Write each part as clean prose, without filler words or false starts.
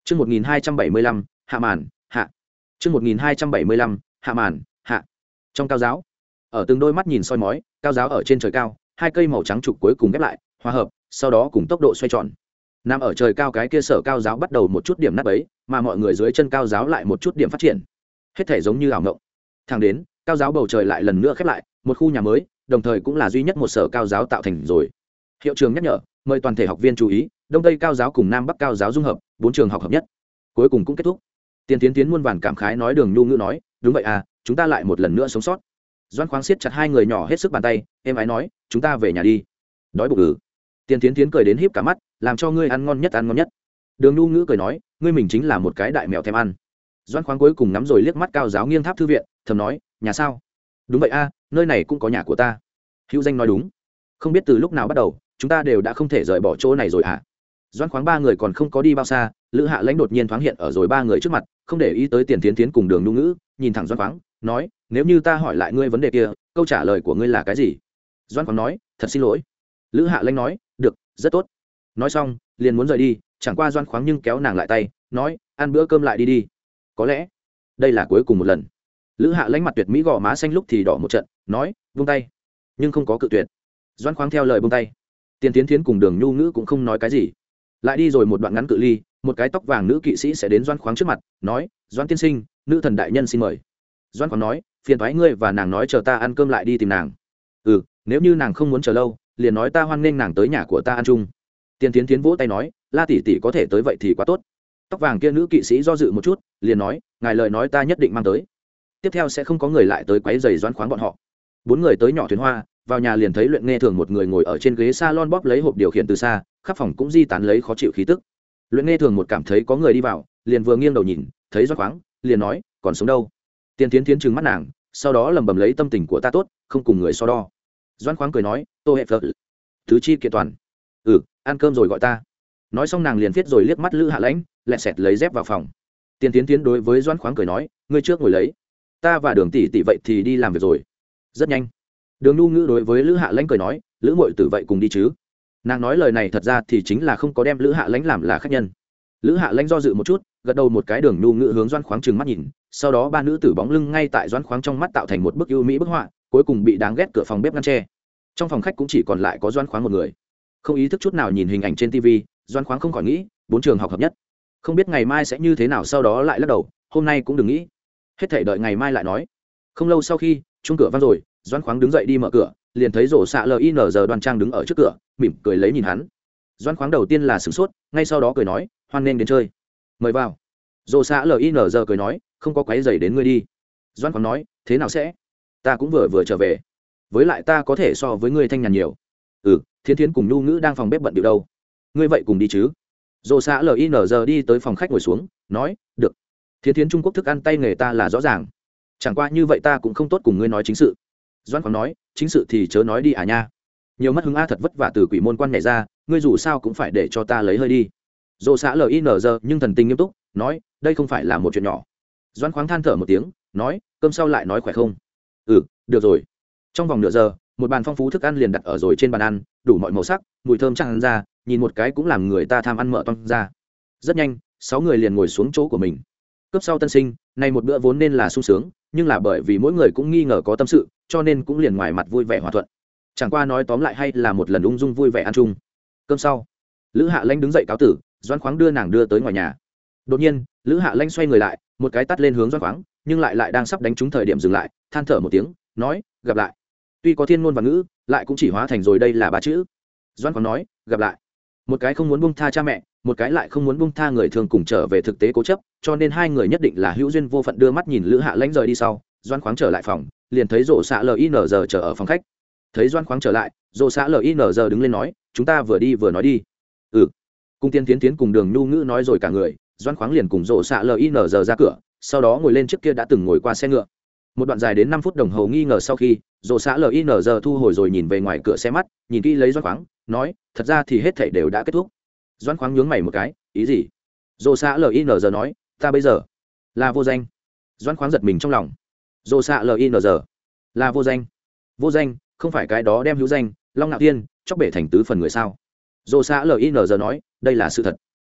Chương 1275, hạ màn, hạ. Chương 1275, hạ màn, hạ. Trong cao giáo, ở từng đôi mắt nhìn soi mói, cao giáo ở trên trời cao, hai cây màu trắng trục cuối cùng ghép lại, hòa hợp, sau đó cùng tốc độ xoay tròn. Nằm ở trời cao cái kia sở cao giáo bắt đầu một chút điểm nát bấy, mà mọi người dưới chân cao giáo lại một chút điểm phát triển. Hết thể giống như ảo ngộng. Thẳng đến, cao giáo bầu trời lại lần nữa khép lại, một khu nhà mới, đồng thời cũng là duy nhất một sở cao giáo tạo thành rồi. Hiệu trường nhắc nhở, mời toàn thể học viên chú ý, đông tây cao giáo cùng nam bắc cao giáo dung hợp, 4 trường học hợp nhất. Cuối cùng cũng kết thúc. Tiền Tiến muôn vàn cảm khái nói, Đường Nhu Ngữ nói, đúng vậy à, chúng ta lại một lần nữa sống sót. Doãn Khoáng siết chặt hai người nhỏ hết sức bàn tay, em ái nói, chúng ta về nhà đi. Đói bụng ư? Tiền Tiến cười đến híp cả mắt, làm cho ngươi ăn ngon nhất ăn ngon nhất. Đường Nhu Ngữ cười nói, ngươi mình chính là một cái đại mèo thèm ăn. Doãn Khoáng cuối cùng ngắm rồi liếc mắt cao giáo nghiêng tháp thư viện, thầm nói, nhà sao? Đúng vậy a, nơi này cũng có nhà của ta. Hữu Danh nói đúng. Không biết từ lúc nào bắt đầu, chúng ta đều đã không thể rời bỏ chỗ này rồi à? Doãn Khoáng ba người còn không có đi bao xa, Lữ Hạ Lãnh đột nhiên thoáng hiện ở rồi ba người trước mặt, không để ý tới Tiền Tiến cùng Đường Nhu Ngữ, nhìn thẳng Doãn Khoáng, nói, nếu như ta hỏi lại ngươi vấn đề kia, câu trả lời của ngươi là cái gì? Doãn Khoáng nói, thật xin lỗi. Lữ Hạ Lãnh nói, được, rất tốt. Nói xong, liền muốn rời đi, chẳng qua Doãn Khoáng nhưng kéo nàng lại tay, nói, ăn bữa cơm lại đi đi. Có lẽ đây là cuối cùng một lần. Lữ Hạ Lãnh mặt tuyệt mỹ gò má xanh lúc thì đỏ một trận, nói, buông tay, nhưng không có cự tuyệt. Doãn Khoáng theo lời buông tay. Tiền Tiến cùng Đường Nhu Ngữ cũng không nói cái gì. Lại đi rồi một đoạn ngắn cự ly, một cái tóc vàng nữ kỵ sĩ sẽ đến Doãn Khoáng trước mặt, nói, Doãn tiên sinh, nữ thần đại nhân xin mời. Doãn Khoáng nói, phiền thoái ngươi và nàng nói chờ ta ăn cơm lại đi tìm nàng. Ừ, nếu như nàng không muốn chờ lâu, liền nói ta hoan nghênh nàng tới nhà của ta ăn chung. Tiền Tiến vỗ tay nói, La tỷ tỷ có thể tới vậy thì quá tốt. Tóc vàng kia nữ kỵ sĩ do dự một chút, liền nói, ngài lời nói ta nhất định mang tới. Tiếp theo sẽ không có người lại tới quấy rầy Doãn Khoáng bọn họ. Bốn người tới nhỏ thuyền hoa, vào nhà liền thấy Luyện Nghe Thường một người ngồi ở trên ghế salon bóp lấy hộp điều khiển từ xa, khắp phòng cũng di tán lấy khó chịu khí tức. Luyện Nghe Thường một cảm thấy có người đi vào, liền vừa nghiêng đầu nhìn, thấy Doãn Khoáng, liền nói, còn sống đâu? Tiền Tiến trừng mắt nàng, sau đó lẩm bẩm lấy, tâm tình của ta tốt, không cùng người so đo. Doãn Khoáng cười nói, tô hệ phật, thứ chi kiện toàn. Ừ, ăn cơm rồi gọi ta. Nói xong nàng liền viết rồi liếc mắt Lữ Hạ Lãnh, lẹ sẹt lấy dép vào phòng. Tiền Tiến đối với Doãn Khoáng cười nói, ngươi trước ngồi lấy, ta và Đường tỷ tỷ vậy thì đi làm việc rồi. Rất nhanh. Đường Nhu Ngữ đối với Lữ Hạ Lãnh cười nói, Lữ muội tử vậy cùng đi chứ? Nàng nói lời này thật ra thì chính là không có đem Lữ Hạ Lãnh làm là khách nhân. Lữ Hạ Lãnh do dự một chút, gật đầu một cái. Đường Nhu Ngữ hướng Doãn Khoáng trừng mắt nhìn, sau đó ba nữ tử bóng lưng ngay tại Doãn Khoáng trong mắt tạo thành một bức ưu mỹ bức họa, cuối cùng bị đáng ghét cửa phòng bếp ngăn che. Trong phòng khách cũng chỉ còn lại có Doãn Khoáng một người. Không ý thức chút nào nhìn hình ảnh trên TV, Doãn Khoáng không khỏi nghĩ, 4 trường học hợp nhất, không biết ngày mai sẽ như thế nào, sau đó lại lắc đầu, hôm nay cũng đừng nghĩ, hết thảy đợi ngày mai lại nói. Không lâu sau khi chuông cửa vang rồi, Doãn Khoáng đứng dậy đi mở cửa, liền thấy rổ xạ linz Đoan Trang đứng ở trước cửa, mỉm cười lấy nhìn hắn. Doãn Khoáng đầu tiên là sửng sốt, ngay sau đó cười nói, hoan nghênh đến chơi, mời vào. Rổ xạ linz cười nói, không có quấy rầy đến ngươi đi. Doãn Khoáng nói, thế nào sẽ, ta cũng vừa trở về, với lại ta có thể so với ngươi thanh nhàn nhiều. Ừ, Thiến cùng Nhu Ngữ đang phòng bếp bận điệu đâu, ngươi vậy cùng đi chứ? Rổ xạ linz đi tới phòng khách ngồi xuống, nói, được. Thiến Trung Quốc thức ăn tay nghề ta là rõ ràng, chẳng qua như vậy ta cũng không tốt cùng ngươi nói chính sự. Doãn Khoáng nói, chính sự thì chớ nói đi à nha, nhiều mất hứng a, thật vất vả từ quỷ môn quan nhảy ra, ngươi dù sao cũng phải để cho ta lấy hơi đi. Dỗ xã linz nhưng thần tình nghiêm túc, nói, đây không phải là một chuyện nhỏ. Doãn Khoáng than thở một tiếng, nói, cơm sau lại nói khỏe không? Ừ, được rồi. Trong vòng nửa giờ, một bàn phong phú thức ăn liền đặt ở rồi trên bàn ăn, đủ mọi màu sắc, mùi thơm tràn ra, nhìn một cái cũng làm người ta tham ăn mở toang ra. Rất nhanh, 6 người liền ngồi xuống chỗ của mình. Cướp sau tân sinh, này một bữa vốn nên là sung sướng, nhưng là bởi vì mỗi người cũng nghi ngờ có tâm sự, cho nên cũng liền ngoài mặt vui vẻ hòa thuận. Chẳng qua nói tóm lại hay là một lần ung dung vui vẻ ăn chung. Cơm sau, Lữ Hạ Lãnh đứng dậy cáo tử, Doãn Khoáng đưa nàng đưa tới ngoài nhà. Đột nhiên, Lữ Hạ Lãnh xoay người lại, một cái tát lên hướng Doãn Khoáng, nhưng lại đang sắp đánh trúng thời điểm dừng lại, than thở một tiếng, nói, gặp lại. Tuy có thiên ngôn và ngữ, lại cũng chỉ hóa thành rồi đây là ba chữ. Doãn Khoáng nói, gặp lại. Một cái không muốn buông tha cha mẹ, một cái lại không muốn buông tha người thường cùng trở về thực tế cố chấp, cho nên hai người nhất định là hữu duyên vô phận. Đưa mắt nhìn Lữ Hạ Lãnh rời đi sau, Doãn Khoáng trở lại phòng, liền thấy rổ xạ linz chờ ở phòng khách. Thấy Doãn Khoáng trở lại, rổ xạ linz đứng lên nói, chúng ta vừa đi vừa nói đi. Ừ. Cùng Tiến cùng Đường Nhu Ngữ nói rồi cả người, Doãn Khoáng liền cùng rổ xạ linz ra cửa, sau đó ngồi lên chiếc kia đã từng ngồi qua xe ngựa. Một đoạn dài đến 5 phút đồng hồ nghi ngờ sau khi, rổ xạ linz thu hồi rồi nhìn về ngoài cửa xe mắt, nhìn kỹ lấy Doãn Khoáng, nói, thật ra thì hết thảy đều đã kết thúc. Doãn Khoáng nhướng mày một cái, ý gì? Rổ xạ linz nói, ta bây giờ là vô danh. Doãn Khoáng giật mình trong lòng. Rổ xạ linz là vô danh? Vô danh không phải cái đó đem hữu danh Long Nạo Thiên chóc bể thành tứ phần người sao? Rổ xạ linz nói, đây là sự thật.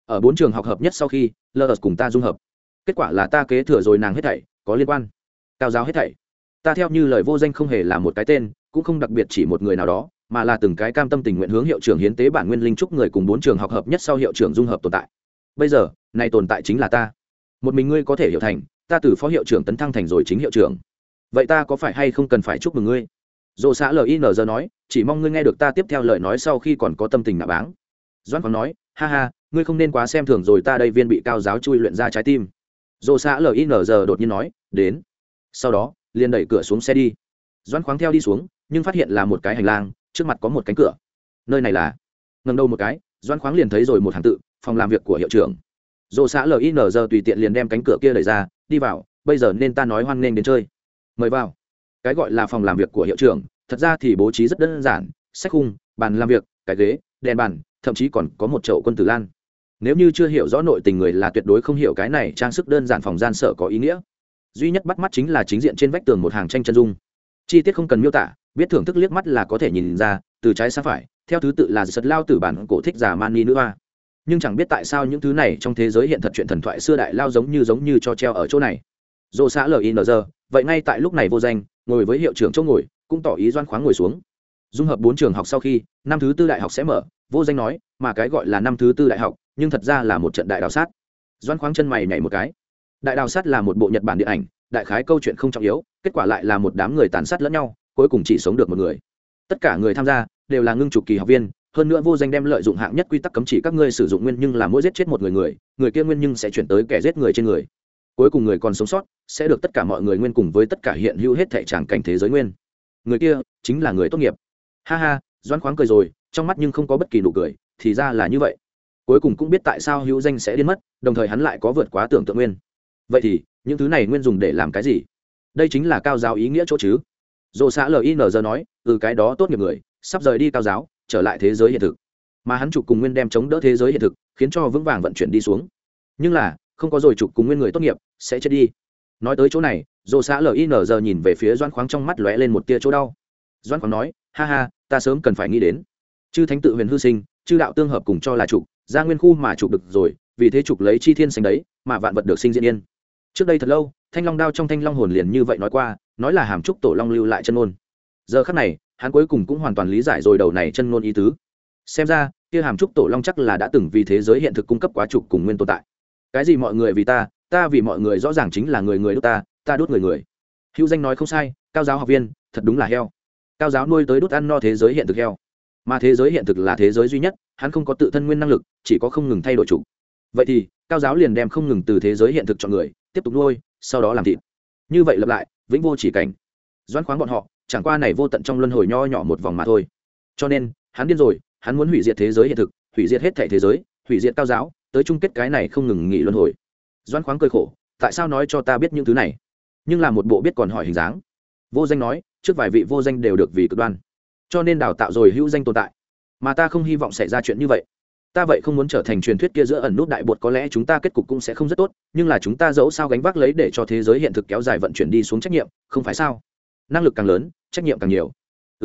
ở 4 trường học hợp nhất sau khi lờ cùng ta dung hợp, kết quả là ta kế thừa rồi nàng hết thảy có liên quan cao giáo hết thảy. Ta theo như lời vô danh không hề là một cái tên, cũng không đặc biệt chỉ một người nào đó, mà là từng cái cam tâm tình nguyện hướng hiệu trưởng hiến tế bản nguyên linh trúc người cùng 4 trường học hợp nhất sau hiệu trưởng dung hợp tồn tại. Bây giờ này tồn tại chính là ta. Một mình ngươi có thể hiểu thành, ta từ phó hiệu trưởng tấn thăng thành rồi chính hiệu trưởng. Vậy ta có phải hay không cần phải chúc mừng ngươi? Dỗ xã LINZ nói, chỉ mong ngươi nghe được ta tiếp theo lời nói sau khi còn có tâm tình nạ báng. Doãn Khoáng nói, ha ha, ngươi không nên quá xem thường rồi ta đây viên bị cao giáo chui luyện ra trái tim. Dỗ xã LINZ đột nhiên nói, đến. Sau đó liền đẩy cửa xuống xe đi. Doãn Khoáng theo đi xuống, nhưng phát hiện là một cái hành lang, trước mặt có một cánh cửa. Nơi này là, ngẩng đầu một cái, Doãn Khoáng liền thấy rồi một hàng tự, phòng làm việc của hiệu trưởng. Dỗ xã LINZ tùy tiện liền đem cánh cửa kia đẩy ra, đi vào, bây giờ nên ta nói hoan nghênh đến chơi. Mời vào. Cái gọi là phòng làm việc của hiệu trưởng, thật ra thì bố trí rất đơn giản, sách khung, bàn làm việc, cái ghế, đèn bàn, thậm chí còn có một chậu quân tử lan. Nếu như chưa hiểu rõ nội tình người là tuyệt đối không hiểu cái này trang sức đơn giản phòng gian sở có ý nghĩa. Duy nhất bắt mắt chính là chính diện trên vách tường một hàng tranh chân dung. Chi tiết không cần miêu tả, biết thưởng thức liếc mắt là có thể nhìn ra, từ trái sang phải, theo thứ tự là sật lao tử bản cổ thích giả mani nữ hoa. Nhưng chẳng biết tại sao những thứ này trong thế giới hiện thật chuyện thần thoại xưa đại lao giống như cho treo ở chỗ này. Dỗ xã LINZ, vậy ngay tại lúc này vô danh ngồi với hiệu trưởng chỗ ngồi, cũng tỏ ý Doãn Khoáng ngồi xuống. Dung hợp 4 trường học sau khi năm thứ tư đại học sẽ mở, vô danh nói, mà cái gọi là năm thứ tư đại học nhưng thật ra là một trận đại đào sát. Doãn Khoáng chân mày nhảy một cái. Đại đào sát là một bộ Nhật Bản điện ảnh, đại khái câu chuyện không trọng yếu, kết quả lại là một đám người tàn sát lẫn nhau, cuối cùng chỉ sống được một người. Tất cả người tham gia đều là ngưng trục kỳ học viên, hơn nữa vô danh đem lợi dụng hạng nhất quy tắc cấm chỉ các ngươi sử dụng nguyên nhưng là mỗi giết chết một người kia nguyên nhưng sẽ chuyển tới kẻ giết người trên người. Cuối cùng người còn sống sót sẽ được tất cả mọi người nguyên cùng với tất cả hiện hữu hết thảy tràng cảnh thế giới nguyên. Người kia chính là người tốt nghiệp. Ha ha, Doãn Khoáng cười rồi, trong mắt nhưng không có bất kỳ nụ cười, thì ra là như vậy. Cuối cùng cũng biết tại sao hữu danh sẽ điên mất, đồng thời hắn lại có vượt quá tưởng tượng nguyên. Vậy thì những thứ này nguyên dùng để làm cái gì? Đây chính là cao giáo ý nghĩa chỗ chứ? Dỗ xã LINZ nói, cái đó tốt nghiệp người sắp rời đi cao giáo, trở lại thế giới hiện thực, mà hắn trục cùng nguyên đem chống đỡ thế giới hiện thực, khiến cho vững vàng vận chuyển đi xuống. Nhưng là không có rồi trục cùng nguyên người tốt nghiệp sẽ chết đi. Nói tới chỗ này, Dỗ xã LINZ nhìn về phía Doãn Khoáng, trong mắt lóe lên một tia chỗ đau. Doãn Khoáng nói, ha ha, ta sớm cần phải nghĩ đến. Chư thánh tự huyền hư sinh, chư đạo tương hợp cùng cho là trục, ra nguyên khu mà trục được rồi, vì thế trục lấy chi thiên sinh đấy, mà vạn vật được sinh diễn yên. Trước đây thật lâu, Thanh Long đao trong Thanh Long hồn liền như vậy nói qua, nói là hàm trúc tổ long lưu lại chân ngôn. Giờ khắc này, hắn cuối cùng cũng hoàn toàn lý giải rồi đầu này chân ngôn ý tứ. Xem ra, kia hàm trúc tổ long chắc là đã từng vì thế giới hiện thực cung cấp quá trục cùng nguyên tồn tại. Cái gì mọi người vì ta, ta vì mọi người, rõ ràng chính là người đốt ta đốt người. Hữu danh nói không sai, cao giáo học viên thật đúng là heo. Cao giáo nuôi tới đốt ăn no thế giới hiện thực heo, mà thế giới hiện thực là thế giới duy nhất, hắn không có tự thân nguyên năng lực, chỉ có không ngừng thay đổi trục. Vậy thì cao giáo liền đem không ngừng từ thế giới hiện thực chọn người tiếp tục nuôi, sau đó làm thịt, như vậy lặp lại vĩnh vô chỉ cảnh. Doãn Khoáng bọn họ chẳng qua này vô tận trong luân hồi nho nhỏ một vòng mà thôi, cho nên hắn điên rồi, hắn muốn hủy diệt thế giới hiện thực, hủy diệt hết thảy thế giới, hủy diệt cao giáo, tới chung kết cái này không ngừng nghỉ luân hồi. Doãn Khoáng cười khổ, tại sao nói cho ta biết những thứ này? Nhưng là một bộ biết còn hỏi hình dáng. Vô danh nói, trước vài vị vô danh đều được vì cực đoan, cho nên đào tạo rồi hữu danh tồn tại, mà ta không hy vọng xảy ra chuyện như vậy. Ta vậy không muốn trở thành truyền thuyết kia giữa ẩn nút đại bột, có lẽ chúng ta kết cục cũng sẽ không rất tốt, nhưng là chúng ta dẫu sao gánh vác lấy để cho thế giới hiện thực kéo dài vận chuyển đi xuống trách nhiệm, không phải sao? Năng lực càng lớn, trách nhiệm càng nhiều.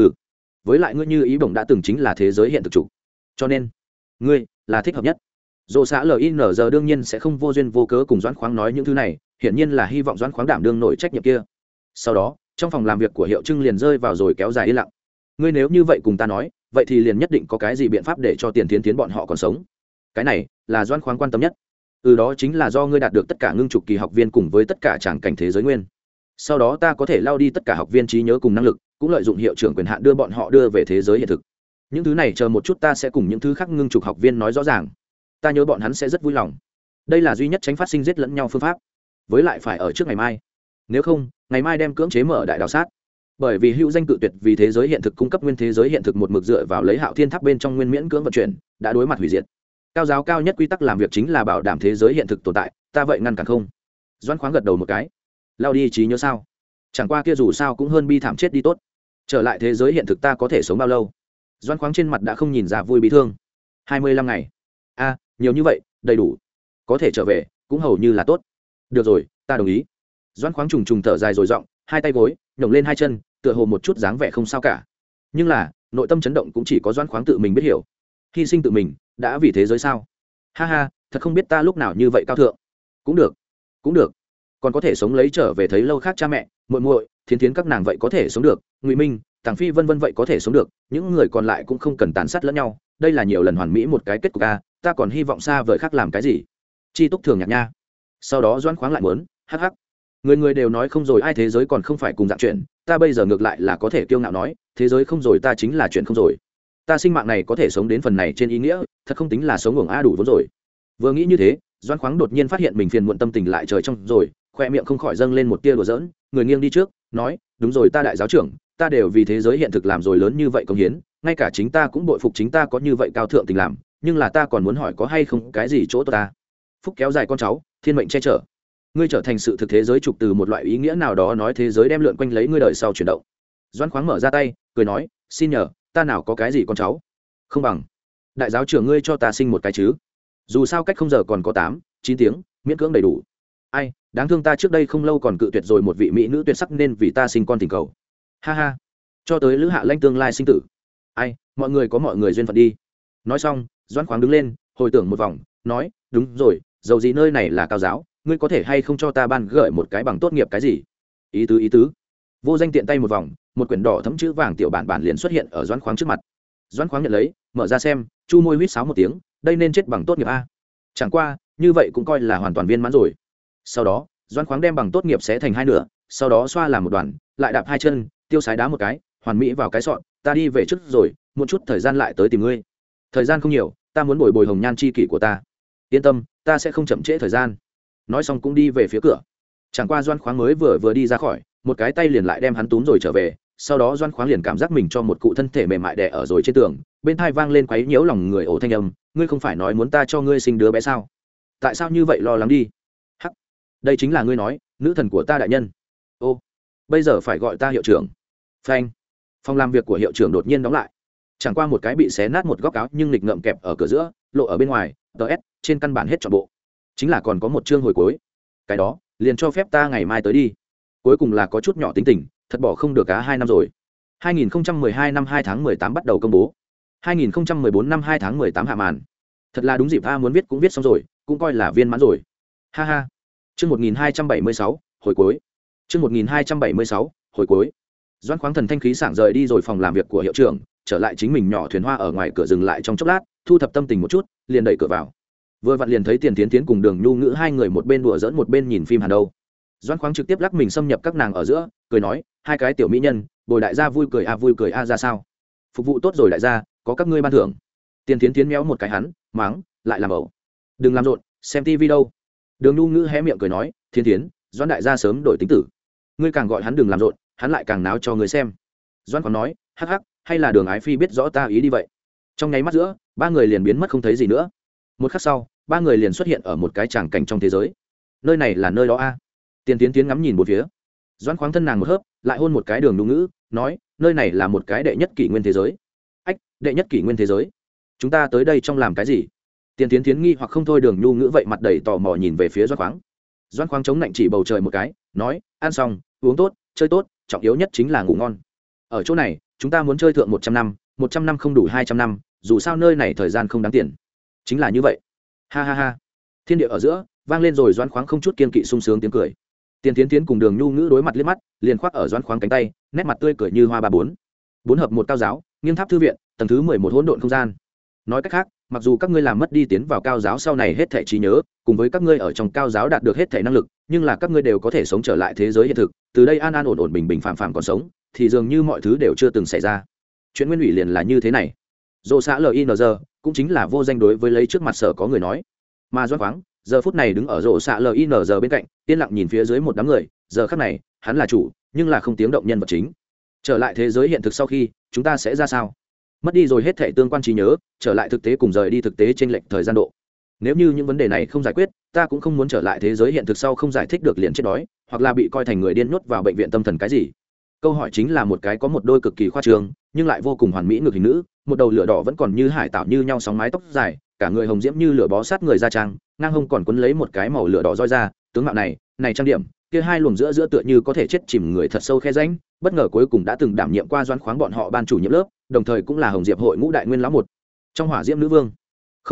Với lại ngươi như ý bổng đã từng chính là thế giới hiện thực chủ, cho nên ngươi là thích hợp nhất. Dỗ xã LINZ đương nhiên sẽ không vô duyên vô cớ cùng Doãn Khoáng nói những thứ này, hiển nhiên là hy vọng Doãn Khoáng đảm đương nổi trách nhiệm kia. Sau đó, trong phòng làm việc của hiệu trưng liền rơi vào rồi kéo dài yên lặng. Ngươi nếu như vậy cùng ta nói, vậy thì liền nhất định có cái gì biện pháp để cho Tiền Tiến bọn họ còn sống. Cái này là Doãn Khoáng quan tâm nhất. Đó chính là do ngươi đạt được tất cả ngưng trục kỳ học viên cùng với tất cả tràng cảnh thế giới nguyên. Sau đó ta có thể lao đi tất cả học viên trí nhớ cùng năng lực, cũng lợi dụng hiệu trưởng quyền hạn đưa bọn họ đưa về thế giới hiện thực. Những thứ này chờ một chút ta sẽ cùng những thứ khác ngưng trục học viên nói rõ ràng. Ta nhớ bọn hắn sẽ rất vui lòng. Đây là duy nhất tránh phát sinh giết lẫn nhau phương pháp. Với lại phải ở trước ngày mai. Nếu không, ngày mai đem cưỡng chế mở đại đào sát. Bởi vì hữu danh cự tuyệt vì thế giới hiện thực cung cấp nguyên thế giới hiện thực một mực dựa vào lấy Hạo Thiên Tháp bên trong nguyên miễn cưỡng vận chuyển, đã đối mặt hủy diệt. Cao giáo cao nhất quy tắc làm việc chính là bảo đảm thế giới hiện thực tồn tại, ta vậy ngăn cản không? Doãn Khoáng gật đầu một cái. Lao đi trí nhớ sao? Chẳng qua kia dù sao cũng hơn bi thảm chết đi tốt. Trở lại thế giới hiện thực ta có thể sống bao lâu? Doãn Khoáng trên mặt đã không nhìn ra vui bị thương. 25 ngày. Nhiều như vậy, đầy đủ. Có thể trở về, cũng hầu như là tốt. Được rồi, ta đồng ý. Doãn Khoáng trùng thở dài rồi giọng, hai tay gối, nhổng lên hai chân, tựa hồ một chút dáng vẻ không sao cả. Nhưng là, nội tâm chấn động cũng chỉ có Doãn Khoáng tự mình biết hiểu. Hy sinh tự mình, đã vì thế giới sao? Ha ha, thật không biết ta lúc nào như vậy cao thượng. Cũng được, cũng được, còn có thể sống lấy trở về thấy lâu khác cha mẹ muội muội thiến thiến các nàng vậy có thể sống được, Ngụy Minh Tàng Phi vân vân vậy có thể sống được, những người còn lại cũng không cần tàn sát lẫn nhau, đây là nhiều lần hoàn mỹ một cái kết cục a, ta còn hy vọng xa vời khác làm cái gì. Chi Túc thường nhạc nha. Sau đó Doãn Khoáng lại muốn hắc hắc, người người đều nói không rồi ai thế giới còn không phải cùng dạng chuyện, ta bây giờ ngược lại là có thể kiêu ngạo nói thế giới không rồi ta chính là chuyện không rồi, ta sinh mạng này có thể sống đến phần này trên ý nghĩa thật không tính là sống ngưỡng a đủ vốn rồi. Vừa nghĩ như thế, Doãn Khoáng đột nhiên phát hiện mình phiền muộn tâm tình lại trời trong rồi, khoe miệng không khỏi dâng lên một tia đùa giỡn, người nghiêng đi trước nói đúng rồi ta đại giáo trưởng, ta đều vì thế giới hiện thực làm rồi lớn như vậy công hiến, ngay cả chính ta cũng bội phục chính ta có như vậy cao thượng tình làm, nhưng là ta còn muốn hỏi có hay không cái gì chỗ tốt ta. Phúc kéo dài con cháu, thiên mệnh che chở, ngươi trở thành sự thực thế giới trục từ một loại ý nghĩa nào đó nói thế giới đem lượn quanh lấy ngươi đời sau chuyển động. Doãn Khoáng mở ra tay cười nói xin nhờ, ta nào có cái gì con cháu, không bằng đại giáo trưởng ngươi cho ta sinh một cái chứ, dù sao cách không giờ còn có 8-9 tiếng, miễn cưỡng đầy đủ. Ai đáng thương ta trước đây không lâu còn cự tuyệt rồi một vị mỹ nữ tuyệt sắc nên vì ta sinh con tình cầu, ha ha, cho tới Lữ Hạ Lãnh tương lai sinh tử. Ai mọi người có mọi người duyên phận đi. Nói xong Doãn Khoáng đứng lên hồi tưởng một vòng nói đúng rồi, dầu gì nơi này là cao giáo, ngươi có thể hay không cho ta ban gửi một cái bằng tốt nghiệp cái gì. Ý tứ. Vô Danh tiện tay một vòng, một quyển đỏ thấm chữ vàng tiểu bản liền xuất hiện ở Doãn Khoáng trước mặt. Doãn Khoáng nhận lấy mở ra xem, chu môi huýt sáo một tiếng, đây nên chết bằng tốt nghiệp a, chẳng qua như vậy cũng coi là hoàn toàn viên mãn rồi. Sau đó Doãn Khoáng đem bằng tốt nghiệp xé thành hai nửa, sau đó xoa làm một đoàn, lại đạp hai chân tiêu sái đá một cái, hoàn mỹ vào cái sọn, ta đi về trước rồi, một chút thời gian lại tới tìm ngươi. Thời gian không nhiều, ta muốn bồi hồng nhan chi kỷ của ta, yên tâm ta sẽ không chậm trễ thời gian. Nói xong cũng đi về phía cửa, chẳng qua Doãn Khoáng mới vừa đi ra khỏi, một cái tay liền lại đem hắn túm rồi trở về, sau đó Doãn Khoáng liền cảm giác mình cho một cụ thân thể mềm mại đè ở rồi trên tường, bên tai vang lên quấy nhiễu lòng người ổ thanh âm, ngươi không phải nói muốn ta cho ngươi sinh đứa bé sao, tại sao như vậy lo lắng đi. Hắc, đây chính là ngươi nói nữ thần của ta đại nhân. Ô, bây giờ phải gọi ta hiệu trưởng. Phanh, phòng làm việc của hiệu trưởng đột nhiên đóng lại, chẳng qua một cái bị xé nát một góc áo nhưng nghịch ngợm kẹp ở cửa giữa, lộ ở bên ngoài, ts trên căn bản hết trọn bộ, chính là còn có một chương hồi cuối, cái đó liền cho phép ta ngày mai tới đi. Cuối cùng là có chút nhỏ tính tình, thật bỏ không được cá 2 năm rồi. 2012 năm 2 tháng 18 bắt đầu công bố, 2014 năm 2 tháng 18 hạ màn. Thật là đúng dịp a, muốn viết cũng viết xong rồi, cũng coi là viên mãn rồi, ha ha. Chương 1276 hồi cuối, chương 1276 hồi cuối. Doãn Khoáng thần thanh khí sảng rời đi rồi phòng làm việc của hiệu trưởng, trở lại chính mình nhỏ thuyền hoa ở ngoài cửa dừng lại trong chốc lát, thu thập tâm tình một chút, liền đẩy cửa vào. Vừa vặn liền thấy Tiền Tiến Tiến cùng Đường Nhu Ngữ hai người một bên đùa giỡn một bên nhìn phim Hàn đâu. Doãn Khoáng trực tiếp lắc mình xâm nhập các nàng ở giữa, cười nói hai cái tiểu mỹ nhân bồi đại gia vui cười a ra sao, phục vụ tốt rồi đại gia, có các ngươi ban thưởng. Tiền Tiến Tiến méo một cái hắn mắng lại làm ẩu, đừng làm rộn xem tivi đâu. Đường Nhu Ngữ hé miệng cười nói Thiên Tiến, Doãn đại gia sớm đổi tính tử, ngươi càng gọi hắn đừng làm rộn hắn lại càng náo cho người xem. Doãn còn nói hắc hắc, hay là Đường Ái Phi biết rõ ta ý đi vậy. Trong nháy mắt giữa ba người liền biến mất không thấy gì nữa. Một khắc sau ba người liền xuất hiện ở một cái tràng cảnh trong thế giới. Nơi này là nơi đó a. Tiền Tiến Tiến ngắm nhìn một phía. Doãn Khoáng thân nàng một hớp lại hôn một cái Đường Nhu Ngữ, nói nơi này là một cái đệ nhất kỷ nguyên thế giới. Ách, đệ nhất kỷ nguyên thế giới, chúng ta tới đây trong làm cái gì? Tiền Tiến Tiến nghi hoặc không thôi. Đường Nhu Ngữ vậy mặt đầy tò mò nhìn về phía Doãn Khoáng. Doãn Khoáng chống lạnh chỉ bầu trời một cái, nói ăn xong uống tốt chơi tốt, trọng yếu nhất chính là ngủ ngon. Ở chỗ này chúng ta muốn chơi thượng 100 năm, 100 năm không đủ 200 năm, dù sao nơi này thời gian không đáng tiền. Chính là như vậy, ha ha ha. Thiên địa ở giữa vang lên rồi Doãn Khoáng không chút kiên kỵ sung sướng tiếng cười. Tiền Tiến Tiến cùng Đường Nhu Ngữ đối mặt liếc mắt, liền khoác ở Doãn Khoáng cánh tay, nét mặt tươi cười như hoa 34. 4 hợp 1 cao giáo, nghiêng tháp thư viện, tầng thứ 11 hỗn độn không gian. Nói cách khác, mặc dù các ngươi làm mất đi tiến vào cao giáo sau này hết thảy trí nhớ, cùng với các ngươi ở trong cao giáo đạt được hết thảy năng lực, nhưng là các ngươi đều có thể sống trở lại thế giới hiện thực, từ đây an an ổn ổn bình bình phàm phàm còn sống, thì dường như mọi thứ đều chưa từng xảy ra. Chuyện nguyên ủy liền là như thế này. Dỗ xã LINZ cũng chính là Vô Danh đối với lấy trước mặt sở có người nói, mà Doãn Khoáng giờ phút này đứng ở rổ xạ LINZ bên cạnh, yên lặng nhìn phía dưới một đám người. Giờ khắc này hắn là chủ, nhưng là không tiếng động nhân vật chính. Trở lại thế giới hiện thực sau khi, chúng ta sẽ ra sao? Mất đi rồi hết thảy tương quan trí nhớ, trở lại thực tế cùng rời đi thực tế chênh lệch thời gian độ. Nếu như những vấn đề này không giải quyết, ta cũng không muốn trở lại thế giới hiện thực sau không giải thích được liền chết đói, hoặc là bị coi thành người điên nhốt vào bệnh viện tâm thần cái gì. Câu hỏi chính là một cái có một đôi cực kỳ khoa trương nhưng lại vô cùng hoàn mỹ ngực hình nữ, một đầu lửa đỏ vẫn còn như hải tạo như nhau sóng mái tóc dài, cả người hồng diễm như lửa bó sát người da trang, ngang hông còn quấn lấy một cái màu lửa đỏ roi ra, tướng mạo này trang điểm, kia hai luồng giữa tựa như có thể chết chìm người thật sâu khe rãnh, bất ngờ cuối cùng đã từng đảm nhiệm qua Doãn Khoáng bọn họ ban chủ nhiệm lớp, đồng thời cũng là Hồng Diệp hội ngũ đại nguyên lão một trong Hỏa Diễm nữ vương. Không sai,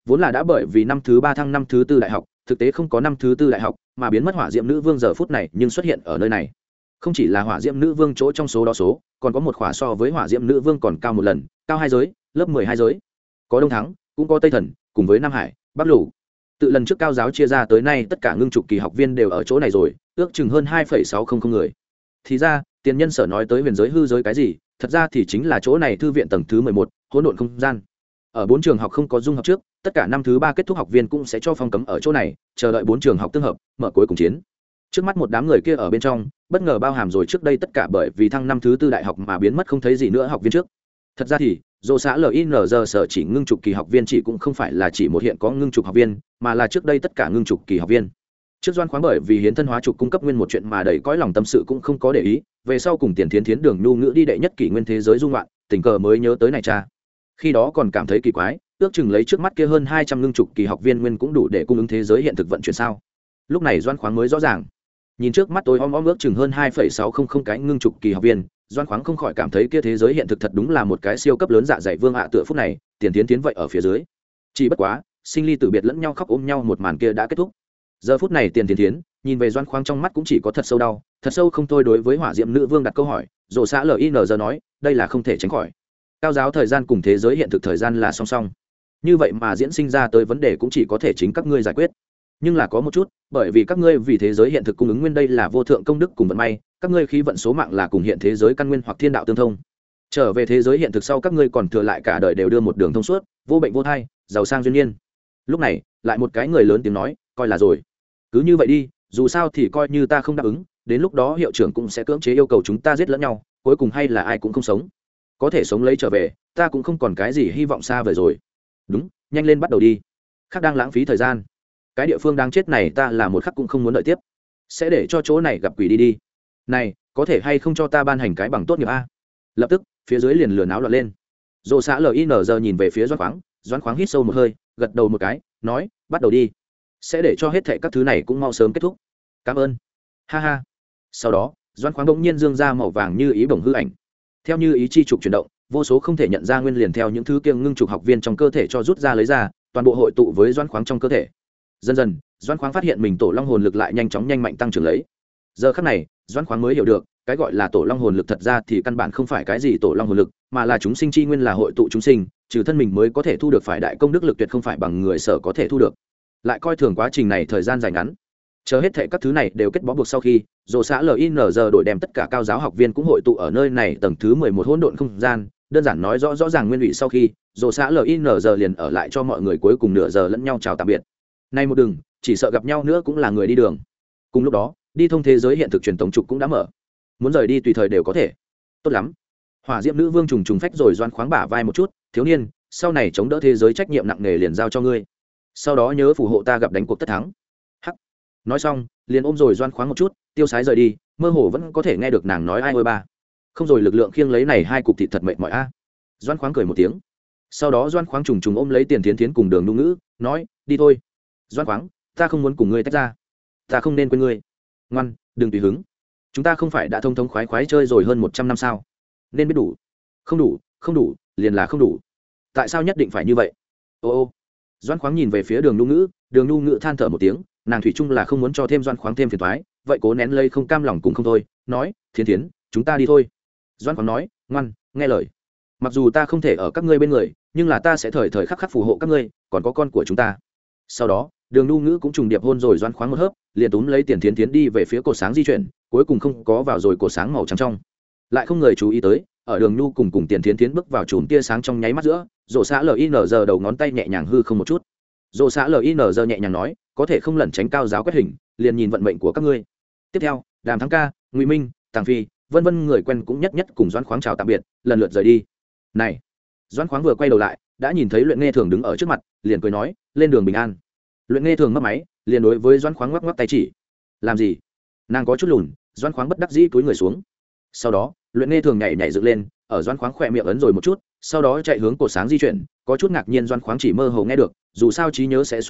vốn là đã bởi vì năm thứ 3 thăng năm thứ 4 đại học, thực tế không có năm thứ 4 đại học, mà biến mất hỏa diệm nữ vương giờ phút này nhưng xuất hiện ở nơi này. Không chỉ là hỏa diệm nữ vương chỗ trong số đó số, còn có một khỏa so với hỏa diệm nữ vương còn cao một lần, cao 2 giới, lớp 12 giới. Có Đông Thắng, cũng có Tây Thần, cùng với Nam Hải, Bắc Lục. Tự lần trước cao giáo chia ra tới nay tất cả ngưng trục kỳ học viên đều ở chỗ này rồi, ước chừng hơn 2,600 người. Thì ra, tiền nhân sở nói tới huyền giới hư giới cái gì, thật ra thì chính là chỗ này thư viện tầng thứ 11, hỗn độn không gian. Ở 4 trường học không có dung hợp trước, tất cả năm thứ 3 kết thúc học viên cũng sẽ cho phong cấm ở chỗ này, chờ đợi 4 trường học tương hợp, mở cuối cùng chiến. Trước mắt một đám người kia ở bên trong, bất ngờ bao hàm rồi trước đây tất cả bởi vì thăng năm thứ 4 đại học mà biến mất không thấy gì nữa học viên trước. Thật ra thì, dô xã LINZ sở chỉ ngưng trục kỳ học viên chỉ cũng không phải là chỉ một hiện có ngưng trục học viên, mà là trước đây tất cả ngưng trục kỳ học viên. Trước Doan Khoáng bởi vì hiến thân hóa trục cung cấp nguyên một chuyện mà đầy cõi lòng tâm sự cũng không có để ý, về sau cùng Tiền Thiến Thiến Đường nhu ngữ đi đệ nhất kỷ nguyên thế giới dung loạn, tình cờ mới nhớ tới này cha. Khi đó còn cảm thấy kỳ quái, ước chừng lấy trước mắt kia hơn 200 ngưng trục kỳ học viên nguyên cũng đủ để cung ứng thế giới hiện thực vận chuyển sao? Lúc này Doan Khoáng mới rõ ràng. Nhìn trước mắt tôi om ước chừng hơn 2,600 cái ngưng trục kỳ học viên, Doan Khoáng không khỏi cảm thấy kia thế giới hiện thực thật đúng là một cái siêu cấp lớn dạ dày vương ạ tựa phút này, Tiền Thiến Thiến vậy ở phía dưới. Chỉ bất quá, sinh ly tử biệt lẫn nhau khóc ôm nhau một màn kia đã kết thúc. Giờ phút này Tiền Thiến Thiến nhìn về Doan Khoáng trong mắt cũng chỉ có thật sâu đau, thật sâu không thôi đối với hỏa diệm nữ vương đặt câu hỏi, rồ xã LINZ nói, đây là không thể tránh khỏi. Cao giáo thời gian cùng thế giới hiện thực thời gian là song song. Như vậy mà diễn sinh ra tới vấn đề cũng chỉ có thể chính các ngươi giải quyết. Nhưng là có một chút, bởi vì các ngươi vì thế giới hiện thực cung ứng nguyên đây là vô thượng công đức cùng vận may, các ngươi khí vận số mạng là cùng hiện thế giới căn nguyên hoặc thiên đạo tương thông. Trở về thế giới hiện thực sau các ngươi còn thừa lại cả đời đều đưa một đường thông suốt, vô bệnh vô thai, giàu sang duyên nhiên. Lúc này, lại một cái người lớn tiếng nói, coi là rồi. Cứ như vậy đi, dù sao thì coi như ta không đáp ứng, đến lúc đó hiệu trưởng cũng sẽ cưỡng chế yêu cầu chúng ta giết lẫn nhau, cuối cùng hay là ai cũng không sống. Có thể sống lấy trở về, ta cũng không còn cái gì hy vọng xa vời rồi. Đúng, nhanh lên bắt đầu đi. Khác đang lãng phí thời gian. Cái địa phương đang chết này ta là một khắc cũng không muốn đợi tiếp. Sẽ để cho chỗ này gặp quỷ đi đi. Này, có thể hay không cho ta ban hành cái bằng tốt nghiệp a? Lập tức, phía dưới liền lừa náo loạn lên. Dô xã LINZ nhìn về phía Doãn Khoáng hít sâu một hơi, gật đầu một cái, nói, bắt đầu đi. Sẽ để cho hết thảy các thứ này cũng mau sớm kết thúc. Cảm ơn. Ha ha. Sau đó, Doãn Khoáng bỗng nhiên dương ra màu vàng như ý bổng hư ảnh. Theo như ý chi trục chuyển động, vô số không thể nhận ra nguyên liền theo những thứ kiêng ngưng trục học viên trong cơ thể cho rút ra lấy ra, toàn bộ hội tụ với Doãn Khoáng trong cơ thể. Dần dần, Doãn Khoáng phát hiện mình tổ long hồn lực lại nhanh chóng nhanh mạnh tăng trưởng lấy. Giờ khắc này, Doãn Khoáng mới hiểu được, cái gọi là tổ long hồn lực thật ra thì căn bản không phải cái gì tổ long hồn lực, mà là chúng sinh chi nguyên là hội tụ chúng sinh, trừ thân mình mới có thể thu được phải đại công đức lực tuyệt không phải bằng người sở có thể thu được. Lại coi thường quá trình này thời gian dài ngắn. Chờ hết thảy các thứ này đều kết bó buộc sau khi, Dô xã LINZ đổi đem tất cả cao giáo học viên cũng hội tụ ở nơi này tầng thứ 11 hỗn độn không gian, đơn giản nói rõ ràng nguyên lý sau khi, Dô xã LINZ liền ở lại cho mọi người cuối cùng nửa giờ lẫn nhau chào tạm biệt. Nay một đường, chỉ sợ gặp nhau nữa cũng là người đi đường. Cùng lúc đó, đi thông thế giới hiện thực truyền tống trục cũng đã mở. Muốn rời đi tùy thời đều có thể. Tốt lắm. Hỏa diệm nữ vương trùng trùng phách rồi Doãn Khoáng bả vai một chút, thiếu niên, sau này chống đỡ thế giới trách nhiệm nặng nề liền giao cho ngươi. Sau đó nhớ phù hộ ta gặp đánh cuộc tất thắng. Hắc. Nói xong, liền ôm rồi Doãn Khoáng một chút, tiêu sái rời đi, mơ hồ vẫn có thể nghe được nàng nói ai ôi ba. Không rồi lực lượng khiêng lấy này hai cục thịt thật mệt mỏi a. Doãn Khoáng cười một tiếng. Sau đó Doãn Khoáng trùng trùng ôm lấy Tiền Thiến Thiến cùng Đường Nhu Ngữ, nói, đi thôi. Doãn Khoáng, ta không muốn cùng ngươi tách ra. Ta không nên quên ngươi. Ngoan, đừng tùy hứng. Chúng ta không phải đã thông khoái khoái chơi rồi hơn 100 năm sao? Nên biết đủ. Không đủ, liền là không đủ. Tại sao nhất định phải như vậy? Ô. Doãn Khoáng nhìn về phía Đường Nhu Ngữ, Đường Nhu Ngữ than thở một tiếng, nàng thủy chung là không muốn cho thêm Doãn Khoáng thêm phiền toái, vậy cố nén lây không cam lòng cùng không thôi, nói, Thiến Thiến, chúng ta đi thôi. Doãn Khoáng nói, ngoan, nghe lời. Mặc dù ta không thể ở các ngươi bên người, nhưng là ta sẽ thời thời khắc khắc phù hộ các ngươi, còn có con của chúng ta. Sau đó, Đường Nhu Ngữ cũng trùng điệp hôn rồi Doãn Khoáng một hớp, liền túm lấy Tiền Thiến Thiến đi về phía cột sáng di chuyển, cuối cùng không có vào rồi cột sáng màu trắng trong. Lại không người chú ý tới, ở Đường Nhu cùng Tiền Thiến Thiến bước vào chùm tia sáng trong nháy mắt giữa, Dỗ xã LINZ đầu ngón tay nhẹ nhàng hư không một chút. Dỗ xã LINZ nhẹ nhàng nói, có thể không lẩn tránh cao giáo quét hình, liền nhìn vận mệnh của các ngươi. Tiếp theo, Đàm Thắng Ca, Ngụy Minh, Tàng Phi, vân vân người quen cũng nhất nhất cùng Doãn Khoáng chào tạm biệt, lần lượt rời đi. Này, Doãn Khoáng vừa quay đầu lại, đã nhìn thấy Luyện Nghe Thường đứng ở trước mặt, liền cười nói, lên đường bình an. Luyện Nghe Thường mất máy, liền đối với Doãn Khoáng ngoắc ngoắc tay chỉ. Làm gì? Nàng có chút lùn, Doãn Khoáng bất đắc dĩ cúi người xuống. Sau đó, Luyện Nghe Thường nhảy dựng lên, ở Doãn Khoáng khỏe miệng ấn rồi một chút, sau đó chạy hướng cột sáng di chuyển, có chút ngạc nhiên Doãn Khoáng chỉ mơ hồ nghe được, dù sao trí nhớ sẽ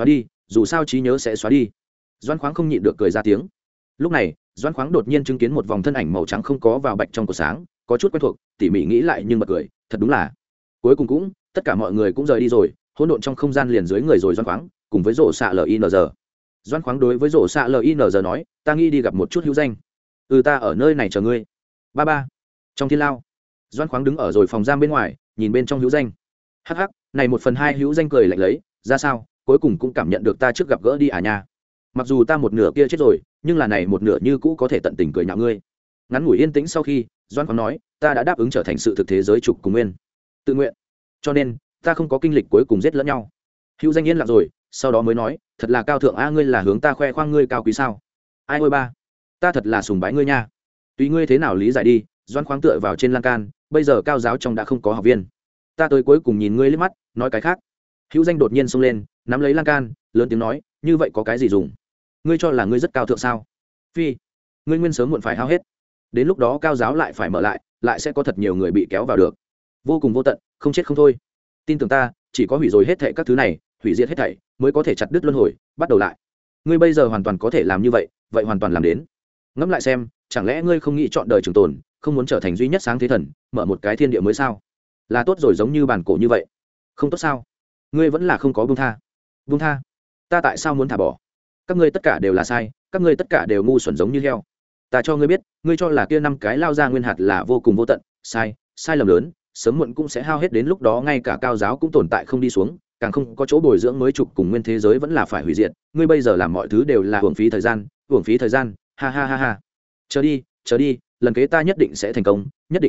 xóa đi. Doãn Khoáng không nhịn được cười ra tiếng. Lúc này, Doãn Khoáng đột nhiên chứng kiến một vòng thân ảnh màu trắng không có vào bạch trong cột sáng, có chút quen thuộc, tỉ mỉ nghĩ lại nhưng bật cười, thật đúng là. Cuối cùng cũng, tất cả mọi người cũng rời đi rồi, hỗn độn trong không gian liền dưới người rồi Doãn Khoáng cùng với rổ xạ linz. Doãn Khoáng đối với rổ xạ linz nói, ta nghĩ đi gặp một chút hữu danh. Ta ở nơi này chờ ngươi. Ba ba. Trong thiên lao, Doãn Khoáng đứng ở rồi phòng giam bên ngoài, nhìn bên trong hữu danh. Hắc hắc, này 1/2 hữu danh cười lạnh lấy, ra sao, cuối cùng cũng cảm nhận được ta trước gặp gỡ đi à nha. Mặc dù ta một nửa kia chết rồi, nhưng là này một nửa như cũ có thể tận tình cười nhạo ngươi. Ngắn ngủi yên tĩnh sau khi, Doãn Khoáng nói, ta đã đáp ứng trở thành sự thực thế giới trục cùng nguyên, tự nguyện, cho nên ta không có kinh lịch cuối cùng giết lẫn nhau. Hữu danh yên lặng rồi, sau đó mới nói, thật là cao thượng a, ngươi là hướng ta khoe khoang ngươi cao quý sao? Ai ôi ba, ta thật là sùng bái ngươi nha. Tùy ngươi thế nào lý giải đi. Doãn Khoáng tựa vào trên lan can, bây giờ cao giáo trong đã không có học viên, ta tới cuối cùng nhìn ngươi liếc mắt, nói cái khác. Hữu danh đột nhiên xông lên, nắm lấy lan can, lớn tiếng nói, như vậy có cái gì dùng? Ngươi cho là ngươi rất cao thượng sao? Phi, ngươi nguyên sớm muộn phải hao hết, đến lúc đó cao giáo lại phải mở lại sẽ có thật nhiều người bị kéo vào được, vô cùng vô tận, không chết không thôi. Tin tưởng ta, chỉ có hủy rồi hết thảy các thứ này, hủy diệt hết thảy mới có thể chặt đứt luân hồi, bắt đầu lại. Ngươi bây giờ hoàn toàn có thể làm như vậy, vậy hoàn toàn làm đến. Ngẫm lại xem, chẳng lẽ ngươi không nghĩ chọn đời trường tồn, không muốn trở thành duy nhất sáng thế thần, mở một cái thiên địa mới sao? Là tốt rồi, giống như bản cổ như vậy, không tốt sao? Ngươi vẫn là không có buông tha. Buông tha? Ta tại sao muốn thả bỏ? Các ngươi tất cả đều là sai, các ngươi tất cả đều ngu xuẩn giống như heo. Ta cho ngươi biết, ngươi cho là kia 5 cái lao ra nguyên hạt là vô cùng vô tận, sai lầm lớn, sớm muộn cũng sẽ hao hết, đến lúc đó ngay cả cao giáo cũng tồn tại không đi xuống, càng không có chỗ bồi dưỡng mới trục cùng nguyên thế giới vẫn là phải hủy diệt. Ngươi bây giờ làm mọi thứ đều là uổng phí thời gian, ha ha ha ha. Chờ đi, lần kế ta nhất định sẽ thành công, nhất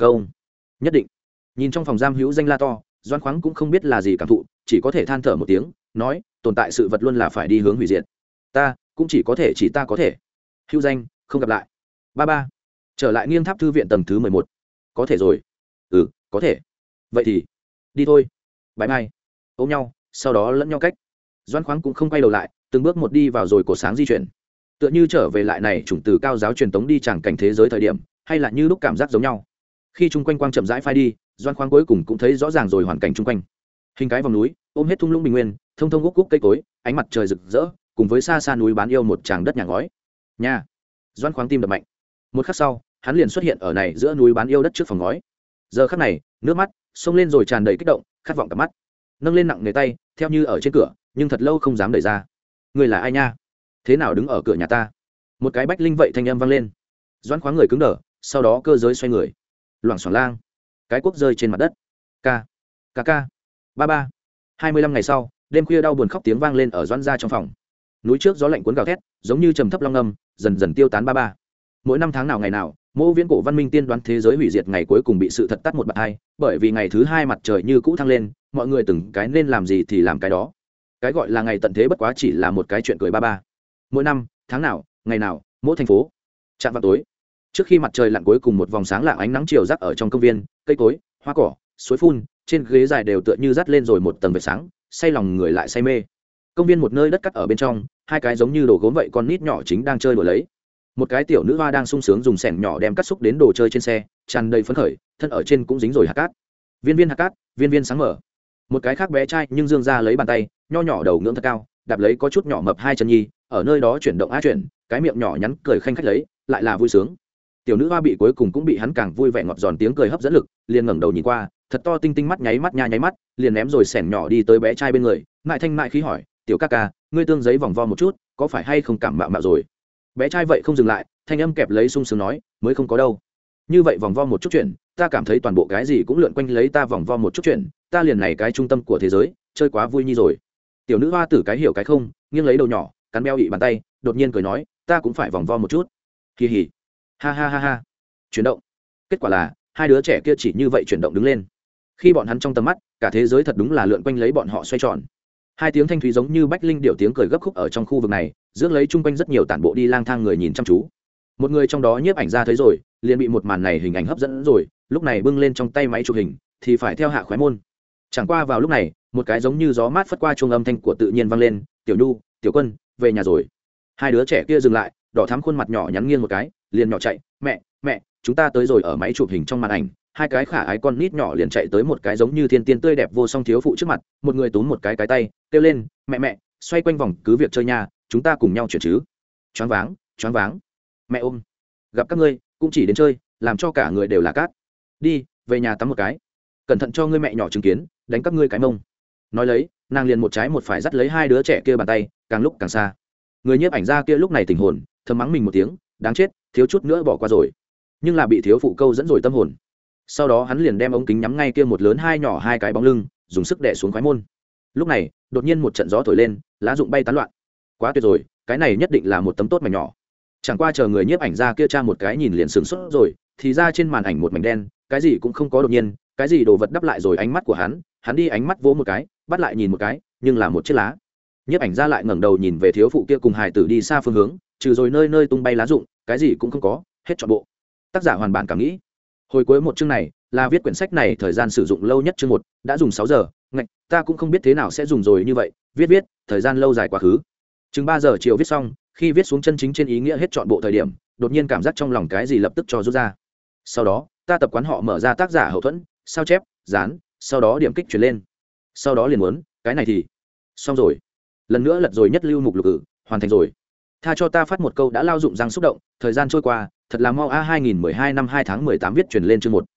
định. Nhìn trong phòng giam hữu danh la to, Doãn Khoáng cũng không biết là gì cảm thụ, chỉ có thể than thở một tiếng, nói, tồn tại sự vật luôn là phải đi hướng hủy diệt. Ta cũng chỉ ta có thể. Hữu danh, không gặp lại. Ba. Trở lại Nghiêng Tháp thư viện tầng thứ 11. Có thể rồi. Có thể. Vậy thì đi thôi. Bye bye. Ôm nhau, sau đó lẫn nhau cách. Doãn Khoáng cũng không quay đầu lại, từng bước một đi vào rồi cổ sáng di chuyển. Tựa như trở về lại này chủng từ cao giáo truyền tống đi chẳng cảnh thế giới thời điểm, hay là như lúc cảm giác giống nhau. Khi chung quanh quang chậm rãi phai đi, Doãn Khoáng cuối cùng cũng thấy rõ ràng rồi hoàn cảnh chung quanh. Hình cái vòng núi, ôm hết thung lũng bình nguyên, thông thông úc úc cây cối, ánh mặt trời rực rỡ, cùng với xa xa núi bán yêu một tràng đất nhà ngói. Nha. Doãn Khoáng tim đập mạnh. Một khắc sau, hắn liền xuất hiện ở này giữa núi bán yêu đất trước phòng ngói. Giờ khắc này, nước mắt xông lên rồi tràn đầy kích động, khát vọng cả mắt. Nâng lên nặng nề tay, theo như ở trên cửa, nhưng thật lâu không dám đẩy ra. Người là ai nha? Thế nào đứng ở cửa nhà ta? Một cái bách linh vậy thanh âm vang lên. Doãn Khoáng người cứng đờ, sau đó cơ giới xoay người. Loảng xoảng lang, cái cuốc rơi trên mặt đất. Ca. Ba. 25 ngày sau, đêm khuya đau buồn khóc tiếng vang lên ở Doãn gia trong phòng. Núi trước gió lạnh cuốn gào thét, giống như trầm thấp long âm, dần dần tiêu tán. Ba. Mỗi năm tháng nào ngày nào, Mộ Viễn cổ văn minh tiên đoán thế giới hủy diệt ngày cuối cùng bị sự thật tắt một bạt hai, bởi vì ngày thứ 2 mặt trời như cũ thăng lên, mọi người từng cái nên làm gì thì làm cái đó. Cái gọi là ngày tận thế bất quá chỉ là một cái chuyện cười. Ba. Mỗi năm, tháng nào, ngày nào, mỗi thành phố. Trạm vào tối, trước khi mặt trời lặn, cuối cùng một vòng sáng lạng ánh nắng chiều rắc ở trong công viên, cây cối, hoa cỏ, suối phun, trên ghế dài đều tựa như dắt lên rồi một tầng vệt sáng, say lòng người lại say mê. Công viên một nơi đất cắt ở bên trong, 2 cái giống như đồ gốm vậy con nít nhỏ chính đang chơi đùa lấy. Một cái tiểu nữ hoa đang sung sướng dùng xẻng nhỏ đem cắt xúc đến đồ chơi trên xe, tràn đầy phấn khởi, thân ở trên cũng dính rồi hạt cát. Viên hạt cát, viên sáng mở. Một cái khác bé trai nhưng dương ra lấy bàn tay, nho nhỏ đầu ngưỡng thật cao, đạp lấy có chút nhỏ mập 2 chân nhi, ở nơi đó chuyển động á chuyển, cái miệng nhỏ nhắn cười khanh khách lấy, lại là vui sướng. Tiểu nữ hoa bị cuối cùng cũng bị hắn càng vui vẻ ngọt giòn tiếng cười hấp dẫn lực, liền ngẩng đầu nhìn qua, thật to tinh tinh mắt nháy mắt, liền ném rồi xẻng nhỏ đi tới bé trai bên người, mại thanh mại khí hỏi, tiểu ca ca, ngươi tương giấy vòng vo một chút, có phải hay không cảm mạo rồi? Bé trai vậy không dừng lại, thanh âm kẹp lấy sung sướng nói, mới không có đâu. Như vậy vòng vo một chút chuyện, ta cảm thấy toàn bộ cái gì cũng lượn quanh lấy ta vòng vo một chút chuyện, ta liền này cái trung tâm của thế giới, chơi quá vui nhi rồi. Tiểu nữ hoa tử cái hiểu cái không, nghiêng lấy đầu nhỏ, cắn beo ị bàn tay, đột nhiên cười nói, ta cũng phải vòng vo một chút. Kỳ hỉ. Ha. Chuyển động. Kết quả là, 2 đứa trẻ kia chỉ như vậy chuyển động đứng lên. Khi bọn hắn trong tầm mắt, cả thế giới thật đúng là lượn quanh lấy bọn họ xoay tròn. 2 tiếng thanh thúy giống như bách linh điệu tiếng cười gấp khúc ở trong khu vực này, rước lấy chung quanh rất nhiều tản bộ đi lang thang người nhìn chăm chú. Một người trong đó nhiếp ảnh ra thấy rồi, liền bị một màn này hình ảnh hấp dẫn rồi, lúc này bưng lên trong tay máy chụp hình, thì phải theo hạ khóe môn. Chẳng qua vào lúc này, một cái giống như gió mát phất qua chuông âm thanh của tự nhiên vang lên, "Tiểu Nhu, Tiểu Quân, về nhà rồi." 2 đứa trẻ kia dừng lại, đỏ thắm khuôn mặt nhỏ nhắn nghiêng một cái, liền nhỏ chạy, "Mẹ, chúng ta tới rồi." Ở máy chụp hình trong màn ảnh, 2 cái khả ái con nít nhỏ liền chạy tới một cái giống như thiên tiên tươi đẹp vô song thiếu phụ trước mặt, một người túm một cái tay, kêu lên, "Mẹ, xoay quanh vòng cứ việc chơi nha, chúng ta cùng nhau chuyển chứ." Choáng váng. Mẹ ôm. Gặp các ngươi, cũng chỉ đến chơi, làm cho cả người đều là cát. Đi, về nhà tắm một cái. Cẩn thận cho ngươi mẹ nhỏ chứng kiến, đánh các ngươi cái mông. nói lấy nàng liền một trái một phải dắt lấy hai đứa trẻ kia bàn tay càng lúc càng xa. Người nhiếp ảnh gia kia lúc này tỉnh hồn, thầm mắng mình một tiếng đáng chết, thiếu chút nữa bỏ qua rồi, nhưng là bị thiếu phụ câu dẫn rồi tâm hồn. Sau đó hắn liền đem ống kính nhắm ngay kia một lớn hai nhỏ hai cái bóng lưng, dùng sức đè xuống khoái môn. Lúc này đột nhiên một trận gió thổi lên, lá rụng bay tán loạn. Quá tuyệt rồi, cái này nhất định là một tấm tốt mảnh nhỏ. Chẳng qua chờ người nhiếp ảnh gia kia tra một cái nhìn liền sửng sốt rồi, thì ra trên màn ảnh một mảnh đen, cái gì cũng không có. Đột nhiên cái gì đồ vật đắp lại rồi ánh mắt của hắn đi ánh mắt vỗ một cái, bắt lại nhìn một cái, nhưng là một chiếc lá. Nhiếp ảnh gia lại ngẩng đầu nhìn về thiếu phụ kia cùng hài tử đi xa phương hướng, trừ rồi nơi nơi tung bay lá rụng, cái gì cũng không có, hết trọn bộ. Tác giả hoàn bản cảm nghĩ. Hồi cuối một chương này là viết quyển sách này thời gian sử dụng lâu nhất, chương 1 đã dùng 6 giờ, ngạch, ta cũng không biết thế nào sẽ dùng rồi như vậy, viết thời gian lâu dài quá khứ. Chừng 3 giờ chiều viết xong, khi viết xuống chân chính trên ý nghĩa hết trọn bộ thời điểm, đột nhiên cảm giác trong lòng cái gì lập tức cho rút ra. Sau đó ta tập quán họ mở ra tác giả hậu thuẫn, sao chép, dán, sau đó điểm kích chuyển lên, sau đó liền muốn cái này thì xong rồi. Lần nữa lật rồi nhất lưu mục lục hoàn thành rồi. Tha cho ta phát một câu đã lao dụng răng xúc động, thời gian trôi qua thật là mau a. 2012 năm 2 tháng 18 viết chuyển lên chương 1.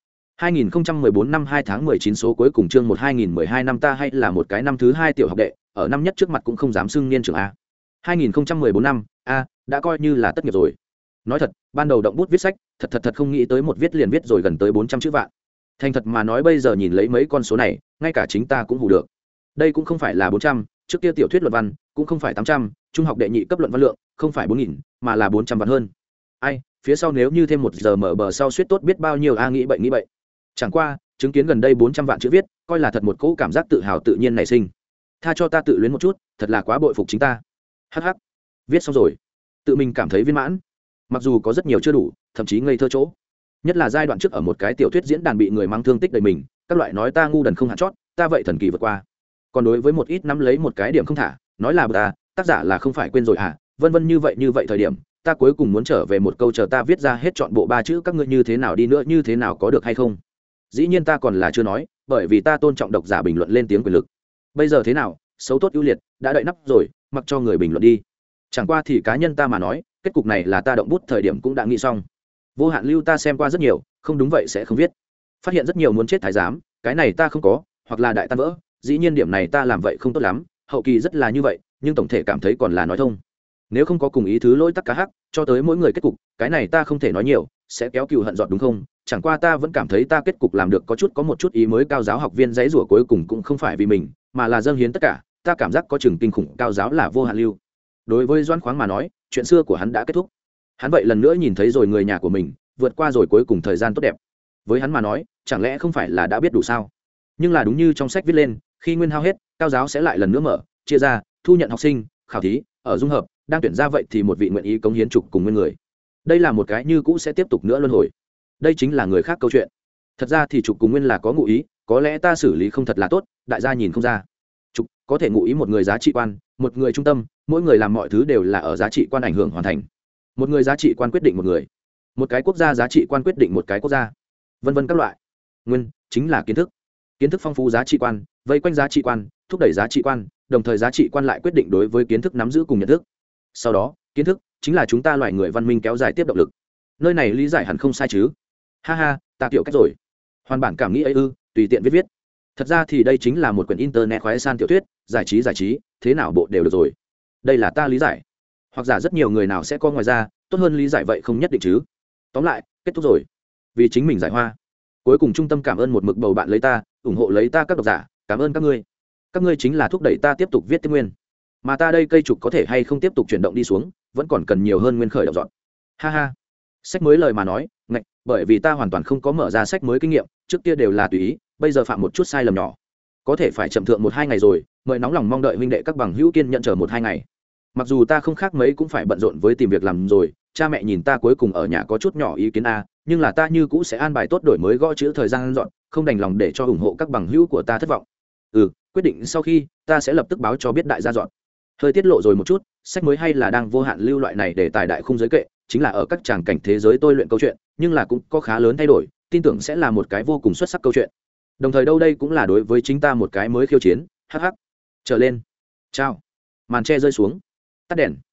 2014 năm 2 tháng 19 số cuối cùng chương 1. 2012 năm ta hay là một cái năm thứ 2 tiểu học đệ, ở năm nhất trước mặt cũng không dám xưng niên trưởng a. 2014 năm a đã coi như là tất nghiệp rồi. Nói thật, ban đầu động bút viết sách, thật không nghĩ tới một viết liền viết rồi gần tới 400 chữ vạn. Thành thật mà nói bây giờ nhìn lấy mấy con số này, ngay cả chính ta cũng hù được. Đây cũng không phải là 400, trước kia tiểu thuyết luận văn cũng không phải 800, trung học đệ nhị cấp luận văn lượng không phải 4000, mà là 400 vạn hơn. Ai, phía sau nếu như thêm 1 giờ mở bờ sau suýt tốt biết bao nhiêu a. Nghĩ bậy. Chẳng qua, chứng kiến gần đây 400 vạn chữ viết, coi là thật một cỗ cảm giác tự hào tự nhiên nảy sinh. Tha cho ta tự luyến một chút, thật là quá bội phục chính ta. Hắc, viết xong rồi, tự mình cảm thấy viên mãn. Mặc dù có rất nhiều chưa đủ, thậm chí ngây thơ chỗ. Nhất là giai đoạn trước ở một cái tiểu thuyết diễn đàn bị người mang thương tích đầy mình, các loại nói ta ngu đần không hạn chót, ta vậy thần kỳ vượt qua. Còn đối với một ít nắm lấy một cái điểm không thả, nói là ta, tác giả là không phải quên rồi à, vân vân như vậy thời điểm, ta cuối cùng muốn trở về một câu chờ ta viết ra hết trọn bộ 3 chữ các ngươi như thế nào đi nữa như thế nào có được hay không. Dĩ nhiên ta còn là chưa nói, bởi vì ta tôn trọng độc giả bình luận lên tiếng quyền lực. Bây giờ thế nào, xấu tốt ưu liệt, đã đợi nắp rồi, mặc cho người bình luận đi. Chẳng qua thì cá nhân ta mà nói, kết cục này là ta động bút thời điểm cũng đã nghĩ xong. Vô hạn lưu ta xem qua rất nhiều, không đúng vậy sẽ không viết. Phát hiện rất nhiều muốn chết thái giám, cái này ta không có, hoặc là đại tan vỡ, dĩ nhiên điểm này ta làm vậy không tốt lắm, hậu kỳ rất là như vậy, nhưng tổng thể cảm thấy còn là nói thông. Nếu không có cùng ý thứ lỗi tắc cá hắc, cho tới mỗi người kết cục, cái này ta không thể nói nhiều, sẽ kéo cừu hận dọn đúng không? Chẳng qua ta vẫn cảm thấy ta kết cục làm được có một chút ý mới. Cao giáo học viên giấy rủa cuối cùng cũng không phải vì mình, mà là dâng hiến tất cả, ta cảm giác có chừng kinh khủng. Cao giáo là vô hạn lưu. Đối với Doãn Khoáng mà nói, chuyện xưa của hắn đã kết thúc. Hắn vậy lần nữa nhìn thấy rồi người nhà của mình, vượt qua rồi cuối cùng thời gian tốt đẹp. Với hắn mà nói, chẳng lẽ không phải là đã biết đủ sao? Nhưng là đúng như trong sách viết lên, khi nguyên hao hết, cao giáo sẽ lại lần nữa mở, chia ra, thu nhận học sinh, khảo thí, ở dung hợp, đang tuyển ra vậy thì một vị nguyện ý cống hiến trục cùng nguyên người. Đây là một cái như cũ sẽ tiếp tục nữa luân hồi. Đây chính là người khác câu chuyện. Thật ra thì trục cùng nguyên là có ngụ ý, có lẽ ta xử lý không thật là tốt, đại gia nhìn không ra. Trục có thể ngụ ý một người giá trị quan, một người trung tâm, mỗi người làm mọi thứ đều là ở giá trị quan ảnh hưởng hoàn thành. Một người giá trị quan quyết định một người, một cái quốc gia giá trị quan quyết định một cái quốc gia, vân vân các loại. Nguyên chính là kiến thức, kiến thức phong phú giá trị quan, vây quanh giá trị quan, thúc đẩy giá trị quan, đồng thời giá trị quan lại quyết định đối với kiến thức nắm giữ cùng nhận thức. Sau đó kiến thức chính là chúng ta loài người văn minh kéo dài tiếp động lực. Nơi này lý giải hẳn không sai chứ? Ha ha, ta tiểu cách rồi. Hoàn bản cảm nghĩ ấy tùy tiện viết. Thật ra thì đây chính là một quyển internet khoái san tiểu thuyết, giải trí, thế nào bộ đều được rồi. Đây là ta lý giải. Hoặc giả rất nhiều người nào sẽ có ngoài ra, tốt hơn lý giải vậy không nhất định chứ. Tóm lại, kết thúc rồi. Vì chính mình giải hoa. Cuối cùng trung tâm cảm ơn một mực bầu bạn lấy ta, ủng hộ lấy ta các độc giả, cảm ơn các ngươi. Các ngươi chính là thúc đẩy ta tiếp tục viết tiếp nguyên. Mà ta đây cây trục có thể hay không tiếp tục chuyển động đi xuống, vẫn còn cần nhiều hơn nguyên khởi động dọn. Ha ha. Sách mới lời mà nói, ngạch, bởi vì ta hoàn toàn không có mở ra sách mới kinh nghiệm, trước kia đều là tùy ý, bây giờ phạm một chút sai lầm nhỏ. Có thể phải chậm thượng 1-2 ngày rồi, mời nóng lòng mong đợi huynh đệ các bằng hữu kiên nhận chờ 1-2 ngày. Mặc dù ta không khác mấy cũng phải bận rộn với tìm việc làm rồi, cha mẹ nhìn ta cuối cùng ở nhà có chút nhỏ ý kiến a, nhưng là ta như cũ sẽ an bài tốt đổi mới gõ chữ thời gian dọn, không đành lòng để cho ủng hộ các bằng hữu của ta thất vọng. Quyết định sau khi ta sẽ lập tức báo cho biết đại gia dọn. Hơi tiết lộ rồi một chút, sách mới hay là đang vô hạn lưu loại này để tài đại khung giới kệ, chính là ở các tràng cảnh thế giới tôi luyện câu chuyện, nhưng là cũng có khá lớn thay đổi, tin tưởng sẽ là một cái vô cùng xuất sắc câu chuyện. Đồng thời đâu đây cũng là đối với chính ta một cái mới khiêu chiến. Hắc hắc. Trở lên. Chao. Màn che rơi xuống. Tắt đèn.